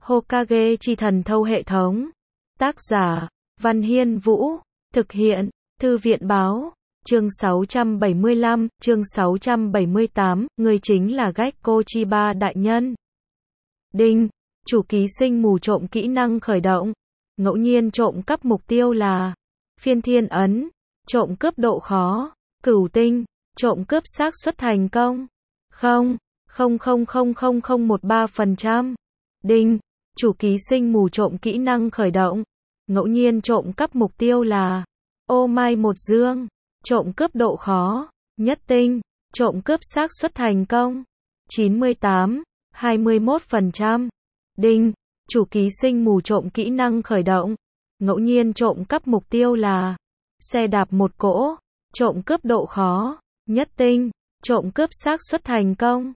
Hokage chi thần thâu hệ thống. Tác giả, Văn Hiên Vũ. Thực hiện, Thư viện Báo. Chương 675, chương 678, người chính là Gekko Chiba đại nhân. Đinh, chủ ký sinh mù trộm kỹ năng khởi động. Ngẫu nhiên trộm cắp mục tiêu là phiên thiên ấn, trộm cướp độ khó, cửu tinh, trộm cướp xác suất thành công 0,0000013%. Đinh, chủ ký sinh mù trộm kỹ năng khởi động. Ngẫu nhiên trộm cắp mục tiêu là ô mai một dương, trộm cướp độ khó, nhất tinh, trộm cướp xác suất thành công 98,21%. Đinh, chủ ký sinh mù trộm kỹ năng khởi động. Ngẫu nhiên trộm cắp mục tiêu là xe đạp một cỗ, trộm cướp độ khó, nhất tinh, trộm cướp xác suất thành công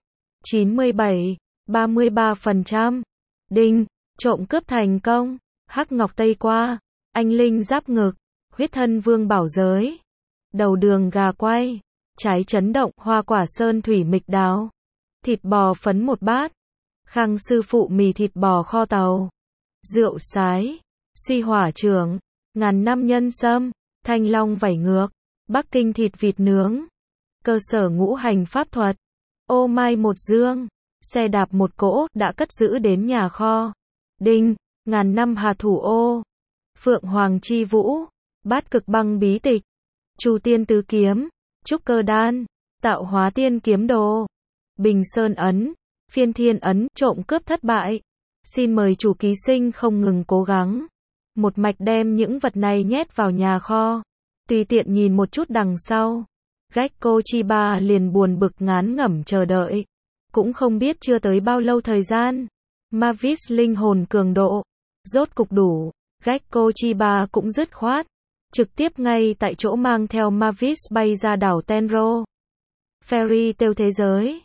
97,33%. Đinh, trộm cướp thành công, hắc ngọc tây qua, anh linh giáp ngực, huyết thân vương bảo giới, đầu đường gà quay, trái chấn động, hoa quả sơn thủy mịch đào, thịt bò phấn một bát, Khang sư phụ mì thịt bò kho tàu, rượu sái, suy hỏa trưởng, ngàn năm nhân sâm, thanh long vảy ngược, Bắc Kinh thịt vịt nướng, cơ sở ngũ hành pháp thuật, ô mai một dương, xe đạp một cỗ đã cất giữ đến nhà kho. Đinh, ngàn năm hà thủ ô, phượng hoàng chi vũ, bát cực băng bí tịch, chu tiên tứ kiếm, trúc cơ đan, tạo hóa tiên kiếm đồ, bình sơn ấn, phiên thiên ấn, trộm cướp thất bại. Xin mời chủ ký sinh không ngừng cố gắng, một mạch đem những vật này nhét vào nhà kho. Tùy tiện nhìn một chút đằng sau, Gekko Chiba liền buồn bực ngán ngẩm chờ đợi. Cũng không biết chưa tới bao lâu thời gian, Mavis linh hồn cường độ rốt cục đủ, Gekko Chiba cũng dứt khoát, trực tiếp ngay tại chỗ mang theo Mavis bay ra đảo Tenro. Fairy Tail thế giới,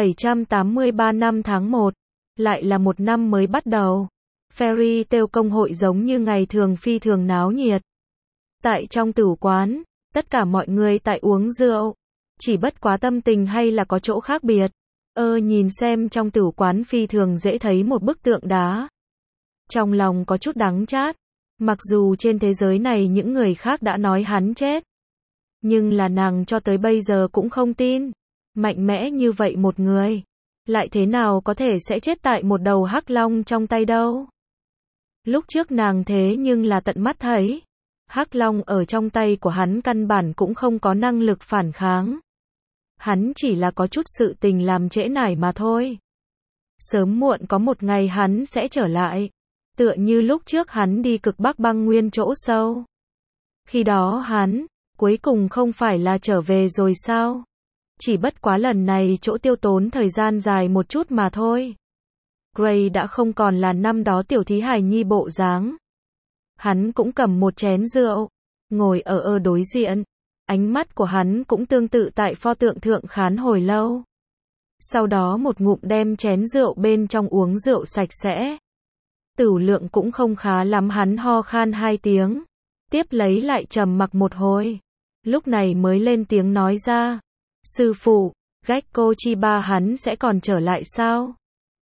783 năm tháng 1, lại là một năm mới bắt đầu. Fairy Tail công hội giống như ngày thường phi thường náo nhiệt. Tại trong tửu quán, tất cả mọi người tại uống rượu, chỉ bất quá tâm tình hay là có chỗ khác biệt. Nhìn xem trong tửu quán phi thường dễ thấy một bức tượng đá. Trong lòng có chút đắng chát, mặc dù trên thế giới này những người khác đã nói hắn chết, nhưng là nàng cho tới bây giờ cũng không tin. Mạnh mẽ như vậy một người, lại thế nào có thể sẽ chết tại một đầu hắc long trong tay đâu. Lúc trước nàng thế nhưng là tận mắt thấy, hắc long ở trong tay của hắn căn bản cũng không có năng lực phản kháng. Hắn chỉ là có chút sự tình làm trễ nải mà thôi. Sớm muộn có một ngày hắn sẽ trở lại. Tựa như lúc trước hắn đi cực Bắc băng nguyên chỗ sâu. Khi đó hắn, cuối cùng không phải là trở về rồi sao? Chỉ bất quá lần này chỗ tiêu tốn thời gian dài một chút mà thôi. Gray đã không còn là năm đó tiểu thí hài nhi bộ dáng. Hắn cũng cầm một chén rượu, ngồi ở đối diện. Ánh mắt của hắn cũng tương tự tại pho tượng thượng khán hồi lâu. Sau đó một ngụm đem chén rượu bên trong uống rượu sạch sẽ. Tửu lượng cũng không khá lắm, hắn ho khan 2 tiếng. Tiếp lấy lại trầm mặc một hồi. Lúc này mới lên tiếng nói ra. Sư phụ, Gekko Chiba hắn sẽ còn trở lại sao?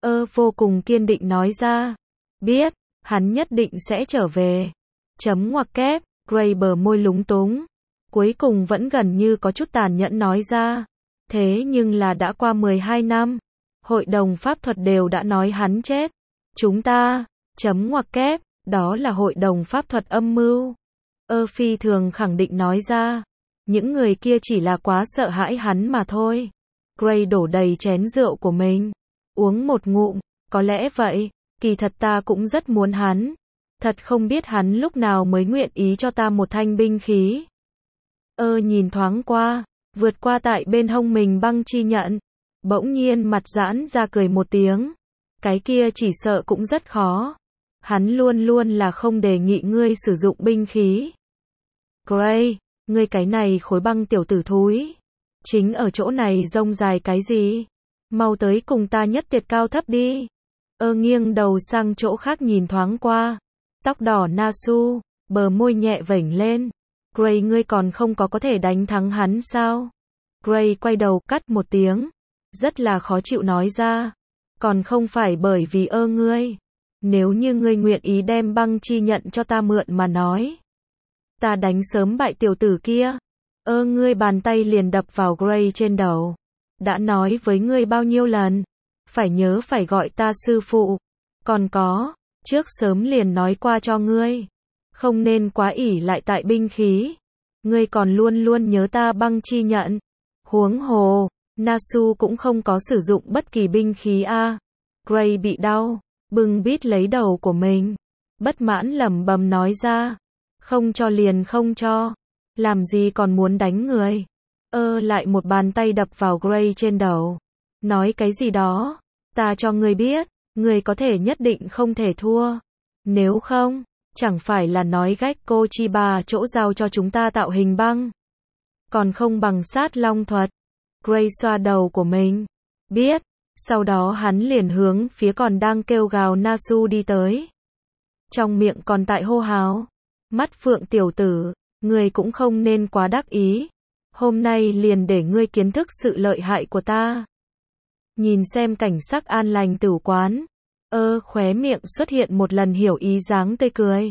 Vô cùng kiên định nói ra. Biết, hắn nhất định sẽ trở về. Chấm ngoặc kép, Gray bờ môi lúng túng. Cuối cùng vẫn gần như có chút tàn nhẫn nói ra. Thế nhưng là đã qua 12 năm. Hội đồng pháp thuật đều đã nói hắn chết. Chúng ta, chấm ngoặc kép, đó là hội đồng pháp thuật âm mưu. Phi thường khẳng định nói ra. Những người kia chỉ là quá sợ hãi hắn mà thôi. Gray đổ đầy chén rượu của mình. Uống một ngụm, có lẽ vậy, kỳ thật ta cũng rất muốn hắn. Thật không biết hắn lúc nào mới nguyện ý cho ta một thanh binh khí. Nhìn thoáng qua, vượt qua tại bên hông mình băng chi nhận. Bỗng nhiên mặt giãn ra cười một tiếng. Cái kia chỉ sợ cũng rất khó. Hắn luôn luôn là không đề nghị ngươi sử dụng binh khí. Gray, ngươi cái này khối băng tiểu tử thúi. Chính ở chỗ này rông dài cái gì? Mau tới cùng ta nhất tiệt cao thấp đi. Nghiêng đầu sang chỗ khác nhìn thoáng qua. Tóc đỏ Nasu, bờ môi nhẹ vểnh lên. Gray, ngươi còn không có thể đánh thắng hắn sao? Gray quay đầu cắt một tiếng. Rất là khó chịu nói ra. Còn không phải bởi vì ngươi. Nếu như ngươi nguyện ý đem băng chi nhận cho ta mượn mà nói, ta đánh sớm bại tiểu tử kia. Ngươi bàn tay liền đập vào Gray trên đầu. Đã nói với ngươi bao nhiêu lần, phải nhớ phải gọi ta sư phụ. Còn có, trước sớm liền nói qua cho ngươi, không nên quá ỷ lại tại binh khí. Ngươi còn luôn luôn nhớ ta băng chi nhận. Huống hồ, Nasu cũng không có sử dụng bất kỳ binh khí a. Gray bị đau, bưng bít lấy đầu của mình, bất mãn lẩm bẩm nói ra, không cho liền không cho, làm gì còn muốn đánh người. Lại một bàn tay đập vào Gray trên đầu, nói cái gì đó, ta cho ngươi biết, ngươi có thể nhất định không thể thua, nếu không, chẳng phải là nói Gekko Chiba chỗ giao cho chúng ta tạo hình băng, còn không bằng sát long thuật. Gray xoa đầu của mình, biết, sau đó hắn liền hướng phía còn đang kêu gào Nasu đi tới. Trong miệng còn tại hô hào, mắt phượng tiểu tử, ngươi cũng không nên quá đắc ý, hôm nay liền để ngươi kiến thức sự lợi hại của ta. Nhìn xem cảnh sắc an lành tử quán, khóe miệng xuất hiện một lần hiểu ý dáng tươi cười.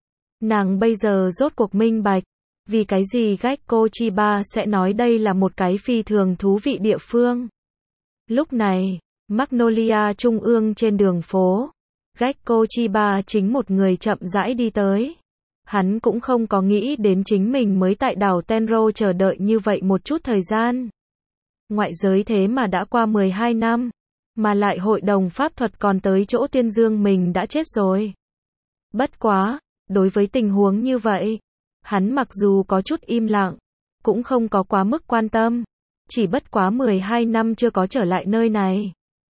Nàng bây giờ rốt cuộc minh bạch, vì cái gì Gekko Chiba sẽ nói đây là một cái phi thường thú vị địa phương. Lúc này, Magnolia Trung ương trên đường phố, Gekko Chiba chính một người chậm rãi đi tới. Hắn cũng không có nghĩ đến chính mình mới tại đảo Tenro chờ đợi như vậy một chút thời gian. Ngoại giới thế mà đã qua 12 năm, mà lại hội đồng pháp thuật còn tới chỗ Tiên Dương mình đã chết rồi. Bất quá, đối với tình huống như vậy, hắn mặc dù có chút im lặng, cũng không có quá mức quan tâm, chỉ bất quá 12 năm chưa có trở lại nơi này.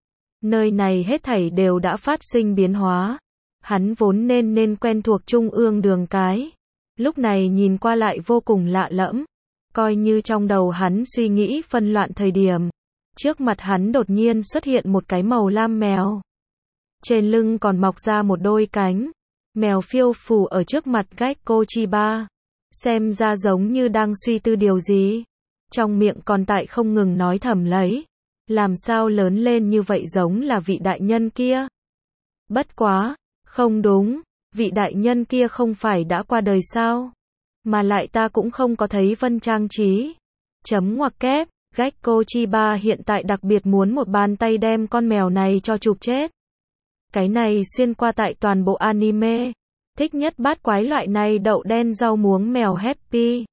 Nơi này hết thảy đều đã phát sinh biến hóa. Hắn vốn nên quen thuộc trung ương đường cái, lúc này nhìn qua lại vô cùng lạ lẫm, coi như trong đầu hắn suy nghĩ phân loạn thời điểm. Trước mặt hắn đột nhiên xuất hiện một cái màu lam mèo. Trên lưng còn mọc ra một đôi cánh. Mèo phiêu phù ở trước mặt Gekko Chiba, xem ra giống như đang suy tư điều gì. Trong miệng còn tại không ngừng nói thầm lấy, làm sao lớn lên như vậy giống là vị đại nhân kia. Bất quá, không đúng, vị đại nhân kia không phải đã qua đời sao? Mà lại ta cũng không có thấy vân trang trí. Chấm ngoặc kép, Gekko Chiba hiện tại đặc biệt muốn một bàn tay đem con mèo này cho chụp chết. Cái này xuyên qua tại toàn bộ anime, thích nhất bát quái loại này đậu đen rau muống mèo Happy.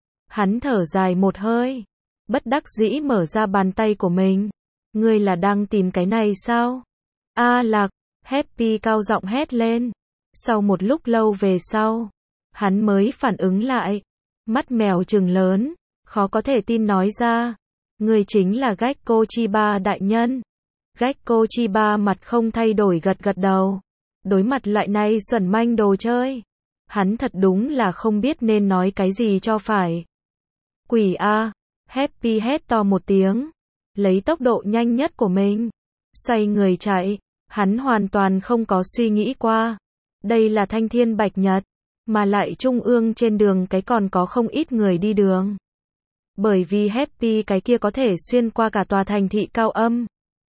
Hắn thở dài một hơi, bất đắc dĩ mở ra bàn tay của mình. Ngươi là đang tìm cái này sao? A Lạc, Happy cao giọng hét lên. Sau một lúc lâu về sau, hắn mới phản ứng lại, mắt mèo trừng lớn, khó có thể tin nói ra, ngươi chính là Gekko Chiba đại nhân. Gekko Chiba mặt không thay đổi gật gật đầu. Đối mặt loại này xuẩn manh đồ chơi, hắn thật đúng là không biết nên nói cái gì cho phải. Quỷ a, Happy hét to một tiếng, lấy tốc độ nhanh nhất của mình, xoay người chạy. Hắn hoàn toàn không có suy nghĩ qua, đây là Thanh Thiên Bạch Nhật, mà lại trung ương trên đường cái còn có không ít người đi đường. Bởi vì Happy cái kia có thể xuyên qua cả tòa thành thị cao âm.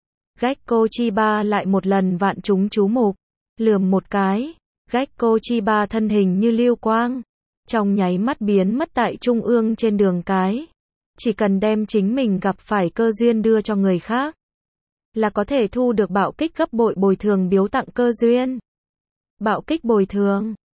Gekko Chiba lại một lần vạn chúng chú mục, lườm một cái, Gekko Chiba thân hình như lưu quang, trong nháy mắt biến mất tại trung ương trên đường cái. Chỉ cần đem chính mình gặp phải cơ duyên đưa cho người khác, là có thể thu được bạo kích gấp bội bồi thường biếu tặng cơ duyên. Bạo kích bồi thường